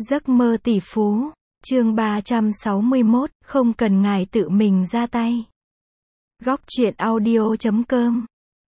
Giấc mơ tỷ phú, chương 361, không cần ngài tự mình ra tay. Góc truyện audio.com.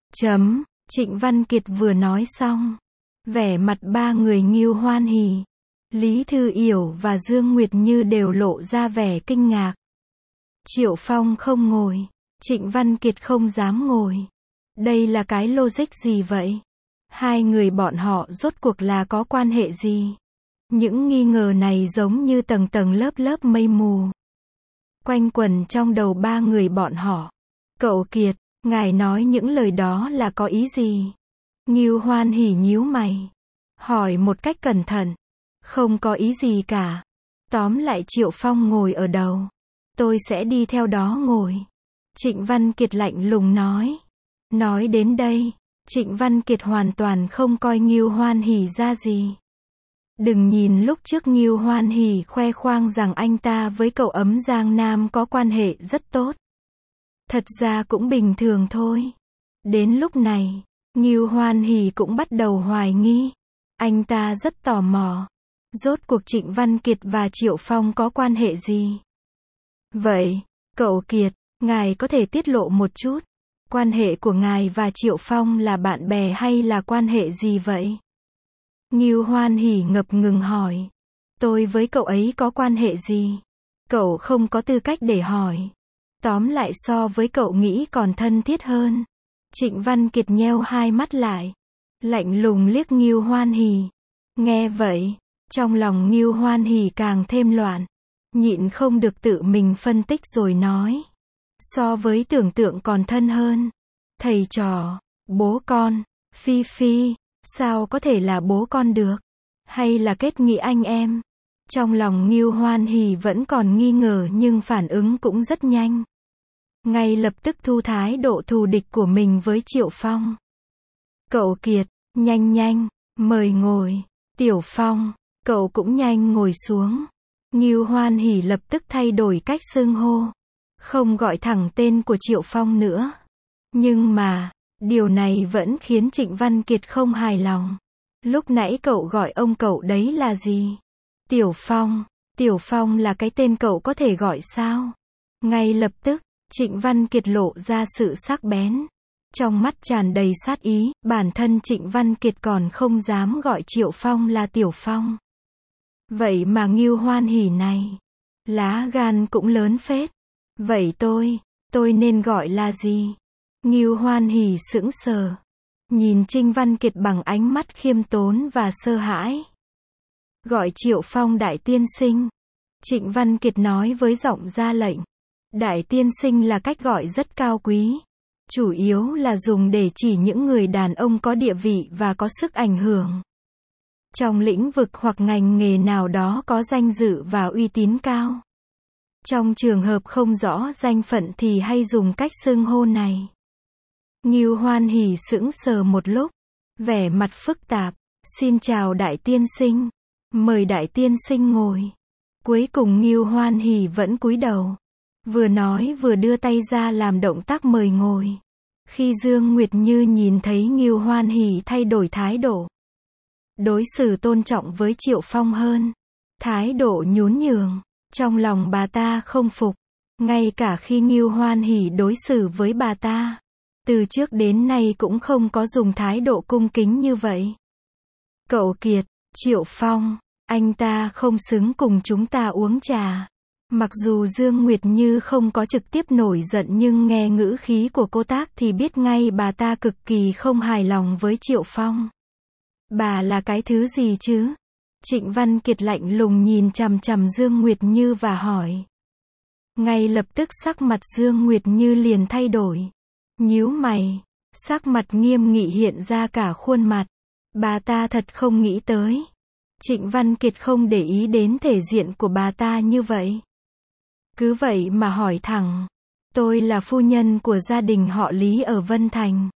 Trịnh Văn Kiệt vừa nói xong, vẻ mặt ba người Ngưu hoan hỉ. Lý Thư Yểu và Dương Nguyệt Như đều lộ ra vẻ kinh ngạc. Triệu Phong không ngồi, Trịnh Văn Kiệt không dám ngồi. Đây là cái logic gì vậy? Hai người bọn họ rốt cuộc là có quan hệ gì? Những nghi ngờ này giống như tầng tầng lớp lớp mây mù quanh quẩn trong đầu ba người bọn họ. Cậu Kiệt, ngài nói những lời đó là có ý gì? Ngưu hoan hỉ nhíu mày, hỏi một cách cẩn thận. Không có ý gì cả. Tóm lại Triệu Phong ngồi ở đầu, tôi sẽ đi theo đó ngồi. Trịnh Văn Kiệt lạnh lùng nói. Nói đến đây, Trịnh Văn Kiệt hoàn toàn không coi Ngưu hoan hỉ ra gì. Đừng nhìn lúc trước Ngưu hoan hỉ khoe khoang rằng anh ta với cậu ấm Giang Nam có quan hệ rất tốt. Thật ra cũng bình thường thôi. Đến lúc này, Ngưu hoan hỉ cũng bắt đầu hoài nghi. Anh ta rất tò mò. Rốt cuộc Trịnh Văn Kiệt và Triệu Phong có quan hệ gì? Vậy, cậu Kiệt, ngài có thể tiết lộ một chút. Quan hệ của ngài và Triệu Phong là bạn bè hay là quan hệ gì vậy? Ngưu hoan hỉ ngập ngừng hỏi. Tôi với cậu ấy có quan hệ gì? Cậu không có tư cách để hỏi. Tóm lại so với cậu nghĩ còn thân thiết hơn. Trịnh Văn Kiệt nheo hai mắt lại, lạnh lùng liếc Ngưu hoan hỉ. Nghe vậy, trong lòng Ngưu hoan hỉ càng thêm loạn. Nhịn không được tự mình phân tích rồi nói. So với tưởng tượng còn thân hơn. Thầy trò, bố con, Phi Phi, sao có thể là bố con được? Hay là kết nghĩa anh em? Trong lòng Ngưu hoan hỉ vẫn còn nghi ngờ nhưng phản ứng cũng rất nhanh. Ngay lập tức thu thái độ thù địch của mình với Triệu Phong. Cậu Kiệt, nhanh, mời ngồi. Tiểu Phong, cậu cũng nhanh ngồi xuống. Ngưu hoan hỉ lập tức thay đổi cách xưng hô. Không gọi thẳng tên của Triệu Phong nữa. Nhưng mà, điều này vẫn khiến Trịnh Văn Kiệt không hài lòng. Lúc nãy cậu gọi ông cậu đấy là gì? Tiểu Phong là cái tên cậu có thể gọi sao? Ngay lập tức, Trịnh Văn Kiệt lộ ra sự sắc bén. Trong mắt tràn đầy sát ý, bản thân Trịnh Văn Kiệt còn không dám gọi Triệu Phong là Tiểu Phong. Vậy mà Ngưu hoan hỉ này, lá gan cũng lớn phết. Vậy tôi nên gọi là gì? Ngưu hoan hỉ sững sờ, nhìn Trịnh Văn Kiệt bằng ánh mắt khiêm tốn và sợ hãi. Gọi Triệu Phong đại tiên sinh. Trịnh Văn Kiệt nói với giọng ra lệnh. Đại tiên sinh là cách gọi rất cao quý. Chủ yếu là dùng để chỉ những người đàn ông có địa vị và có sức ảnh hưởng. Trong lĩnh vực hoặc ngành nghề nào đó có danh dự và uy tín cao. Trong trường hợp không rõ danh phận thì hay dùng cách xưng hô này. Ngưu hoan hỉ sững sờ một lúc, vẻ mặt phức tạp. Xin chào đại tiên sinh. Mời đại tiên sinh ngồi. Cuối cùng Ngưu hoan hỉ vẫn cúi đầu. Vừa nói vừa đưa tay ra làm động tác mời ngồi. Khi Dương Nguyệt Như nhìn thấy Ngưu hoan hỉ thay đổi thái độ, đối xử tôn trọng với Triệu Phong hơn, thái độ nhún nhường, trong lòng bà ta không phục. Ngay cả khi Ngưu hoan hỉ đối xử với bà ta, từ trước đến nay cũng không có dùng thái độ cung kính như vậy. Cậu Kiệt, Triệu Phong, anh ta không xứng cùng chúng ta uống trà. Mặc dù Dương Nguyệt Như không có trực tiếp nổi giận nhưng nghe ngữ khí của cô tác thì biết ngay bà ta cực kỳ không hài lòng với Triệu Phong. Bà là cái thứ gì chứ? Trịnh Văn Kiệt lạnh lùng nhìn chằm chằm Dương Nguyệt Như và hỏi. Ngay lập tức sắc mặt Dương Nguyệt Như liền thay đổi. Nhíu mày, sắc mặt nghiêm nghị hiện ra cả khuôn mặt. Bà ta thật không nghĩ tới. Trịnh Văn Kiệt không để ý đến thể diện của bà ta như vậy. Cứ vậy mà hỏi thẳng. Tôi là phu nhân của gia đình họ Lý ở Vân Thành.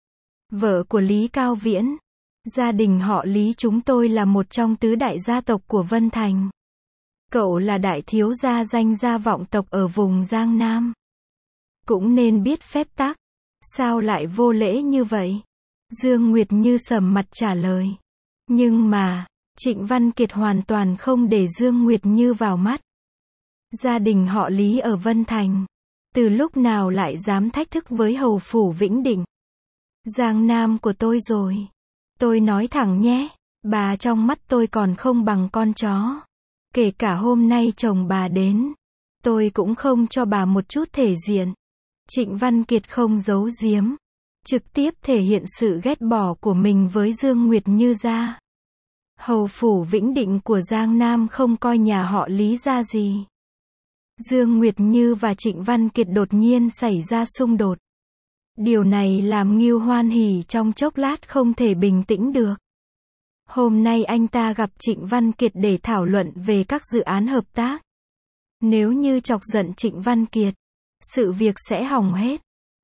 Vợ của Lý Cao Viễn. Gia đình họ Lý chúng tôi là một trong tứ đại gia tộc của Vân Thành. Cậu là đại thiếu gia danh gia vọng tộc ở vùng Giang Nam. Cũng nên biết phép tắc. Sao lại vô lễ như vậy? Dương Nguyệt Như sầm mặt trả lời. Nhưng mà, Trịnh Văn Kiệt hoàn toàn không để Dương Nguyệt Như vào mắt. Gia đình họ Lý ở Vân Thành, từ lúc nào lại dám thách thức với hầu phủ Vĩnh Định? Giang Nam của tôi rồi. Tôi nói thẳng nhé, bà trong mắt tôi còn không bằng con chó. Kể cả hôm nay chồng bà đến, tôi cũng không cho bà một chút thể diện. Trịnh Văn Kiệt không giấu giếm, trực tiếp thể hiện sự ghét bỏ của mình với Dương Nguyệt Như ra. Hầu phủ Vĩnh Định của Giang Nam không coi nhà họ Lý ra gì. Dương Nguyệt Như và Trịnh Văn Kiệt đột nhiên xảy ra xung đột. Điều này làm Ngưu Hoan Hỷ trong chốc lát không thể bình tĩnh được. Hôm nay anh ta gặp Trịnh Văn Kiệt để thảo luận về các dự án hợp tác. Nếu như chọc giận Trịnh Văn Kiệt, sự việc sẽ hỏng hết.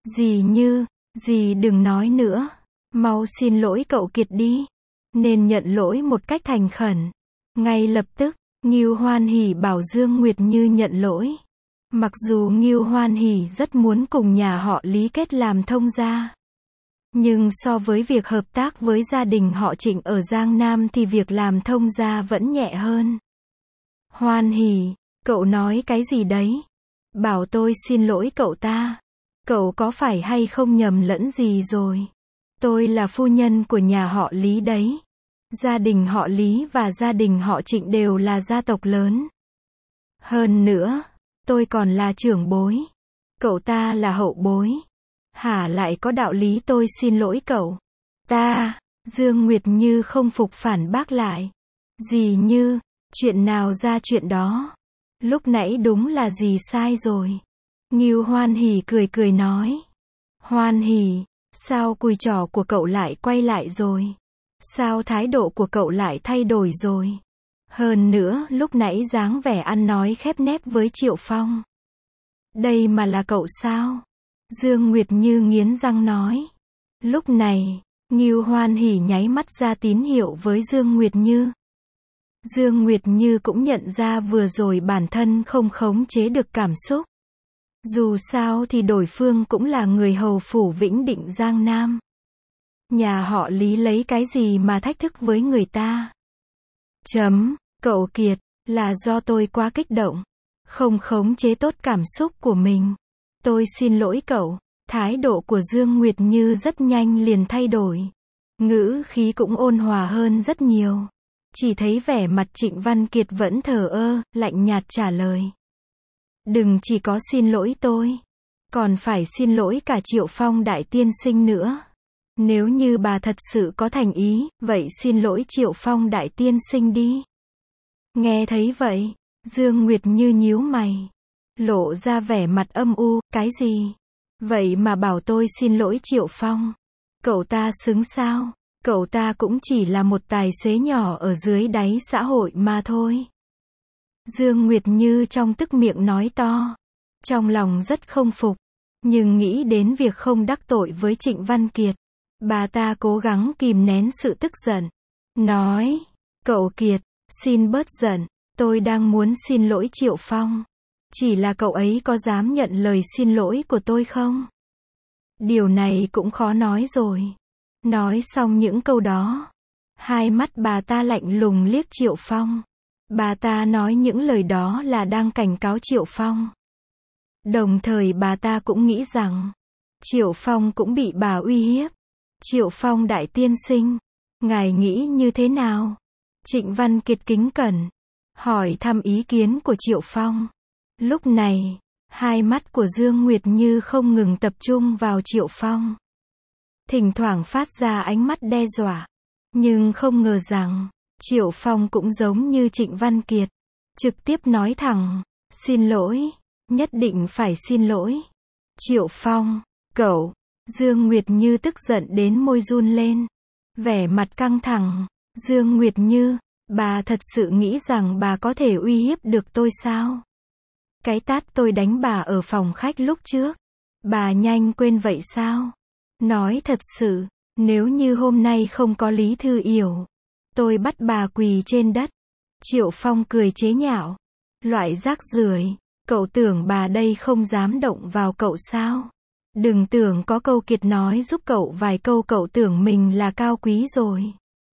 Dì đừng nói nữa. Mau xin lỗi cậu Kiệt đi. Nên nhận lỗi một cách thành khẩn. Ngay lập tức, Ngưu Hoan Hỷ bảo Dương Nguyệt Như nhận lỗi. Mặc dù Ngưu Hoan Hỷ rất muốn cùng nhà họ Lý kết làm thông gia. Nhưng so với việc hợp tác với gia đình họ Trịnh ở Giang Nam thì việc làm thông gia vẫn nhẹ hơn. Hoan Hỷ, cậu nói cái gì đấy? Bảo tôi xin lỗi cậu ta. Cậu có phải hay không nhầm lẫn gì rồi? Tôi là phu nhân của nhà họ Lý đấy. Gia đình họ Lý và gia đình họ Trịnh đều là gia tộc lớn. Hơn nữa, tôi còn là trưởng bối. Cậu ta là hậu bối. Hả lại có đạo lý tôi xin lỗi cậu ta? Dương Nguyệt Như không phục phản bác lại. Dì Như, chuyện nào ra chuyện đó. Lúc nãy đúng là dì sai rồi. Ngưu Hoan Hỷ cười nói. Hoan Hỷ, sao cùi chỏ của cậu lại quay lại rồi? Sao thái độ của cậu lại thay đổi rồi? Hơn nữa, lúc nãy dáng vẻ ăn nói khép nép với Triệu Phong. Đây mà là cậu sao? Dương Nguyệt Như nghiến răng nói. Lúc này, Ngưu Hoan Hỷ nháy mắt ra tín hiệu với Dương Nguyệt Như. Dương Nguyệt Như cũng nhận ra vừa rồi bản thân không khống chế được cảm xúc. Dù sao thì đối phương cũng là người hầu phủ Vĩnh Định Giang Nam. Nhà họ Lý lấy cái gì mà thách thức với người ta? Cậu Kiệt, là do tôi quá kích động, không khống chế tốt cảm xúc của mình. Tôi xin lỗi cậu. Thái độ của Dương Nguyệt Như rất nhanh liền thay đổi. Ngữ khí cũng ôn hòa hơn rất nhiều. Chỉ thấy vẻ mặt Trịnh Văn Kiệt vẫn thờ ơ, lạnh nhạt trả lời. Đừng chỉ có xin lỗi tôi, còn phải xin lỗi cả Triệu Phong đại tiên sinh nữa. Nếu như bà thật sự có thành ý, vậy xin lỗi Triệu Phong đại tiên sinh đi. Nghe thấy vậy, Dương Nguyệt Như nhíu mày, lộ ra vẻ mặt âm u. Cái gì? Vậy mà bảo tôi xin lỗi Triệu Phong. Cậu ta xứng sao? Cậu ta cũng chỉ là một tài xế nhỏ ở dưới đáy xã hội mà thôi. Dương Nguyệt Như trong tức miệng nói to. Trong lòng rất không phục. Nhưng nghĩ đến việc không đắc tội với Trịnh Văn Kiệt, bà ta cố gắng kìm nén sự tức giận. Nói, cậu Kiệt, xin bớt giận. Tôi đang muốn xin lỗi Triệu Phong. Chỉ là cậu ấy có dám nhận lời xin lỗi của tôi không? Điều này cũng khó nói rồi. Nói xong những câu đó, hai mắt bà ta lạnh lùng liếc Triệu Phong. Bà ta nói những lời đó là đang cảnh cáo Triệu Phong. Đồng thời bà ta cũng nghĩ rằng, Triệu Phong cũng bị bà uy hiếp. Triệu Phong đại tiên sinh, ngài nghĩ như thế nào? Trịnh Văn Kiệt kính cẩn hỏi thăm ý kiến của Triệu Phong. Lúc này, hai mắt của Dương Nguyệt Như không ngừng tập trung vào Triệu Phong. Thỉnh thoảng phát ra ánh mắt đe dọa. Nhưng không ngờ rằng, Triệu Phong cũng giống như Trịnh Văn Kiệt. Trực tiếp nói thẳng, xin lỗi, nhất định phải xin lỗi. Triệu Phong, cậu, Dương Nguyệt Như tức giận đến môi run lên. Vẻ mặt căng thẳng, Dương Nguyệt Như, bà thật sự nghĩ rằng bà có thể uy hiếp được tôi sao? Cái tát tôi đánh bà ở phòng khách lúc trước, bà nhanh quên vậy sao? Nói thật sự, nếu như hôm nay không có Lý Thư Yểu, tôi bắt bà quỳ trên đất. Triệu Phong cười chế nhạo. Loại rác rưởi, cậu tưởng bà đây không dám động vào cậu sao? Đừng tưởng có câu Kiệt nói giúp cậu vài câu cậu tưởng mình là cao quý rồi.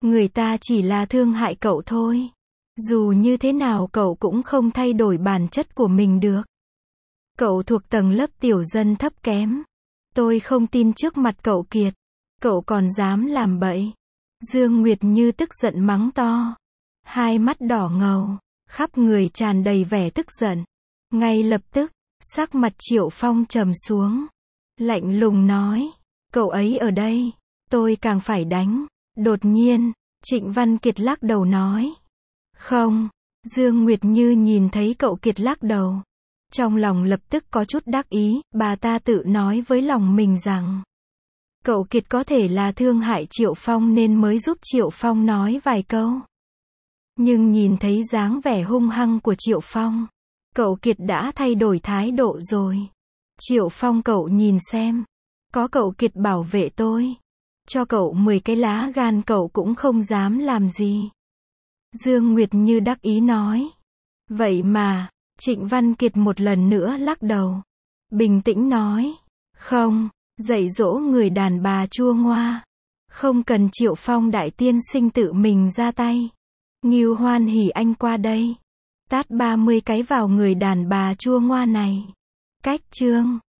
Người ta chỉ là thương hại cậu thôi. Dù như thế nào cậu cũng không thay đổi bản chất của mình được. Cậu thuộc tầng lớp tiểu dân thấp kém. Tôi không tin trước mặt cậu Kiệt. Cậu còn dám làm bậy. Dương Nguyệt Như tức giận mắng to. Hai mắt đỏ ngầu, khắp người tràn đầy vẻ tức giận. Ngay lập tức, sắc mặt Triệu Phong trầm xuống. Lạnh lùng nói, cậu ấy ở đây, tôi càng phải đánh. Đột nhiên, Trịnh Văn Kiệt lắc đầu nói. Không, Dương Nguyệt Như nhìn thấy cậu Kiệt lắc đầu. Trong lòng lập tức có chút đắc ý, bà ta tự nói với lòng mình rằng. Cậu Kiệt có thể là thương hại Triệu Phong nên mới giúp Triệu Phong nói vài câu. Nhưng nhìn thấy dáng vẻ hung hăng của Triệu Phong, cậu Kiệt đã thay đổi thái độ rồi. Triệu Phong cậu nhìn xem, có cậu Kiệt bảo vệ tôi. Cho cậu 10 cái lá gan cậu cũng không dám làm gì. Dương Nguyệt Như đắc ý nói. Vậy mà, Trịnh Văn Kiệt một lần nữa lắc đầu. Bình tĩnh nói. Không, dạy dỗ người đàn bà chua ngoa. Không cần Triệu Phong đại tiên sinh tự mình ra tay. Ngưu Hoan Hỉ anh qua đây. Tát 30 cái vào người đàn bà chua ngoa này. Cách chương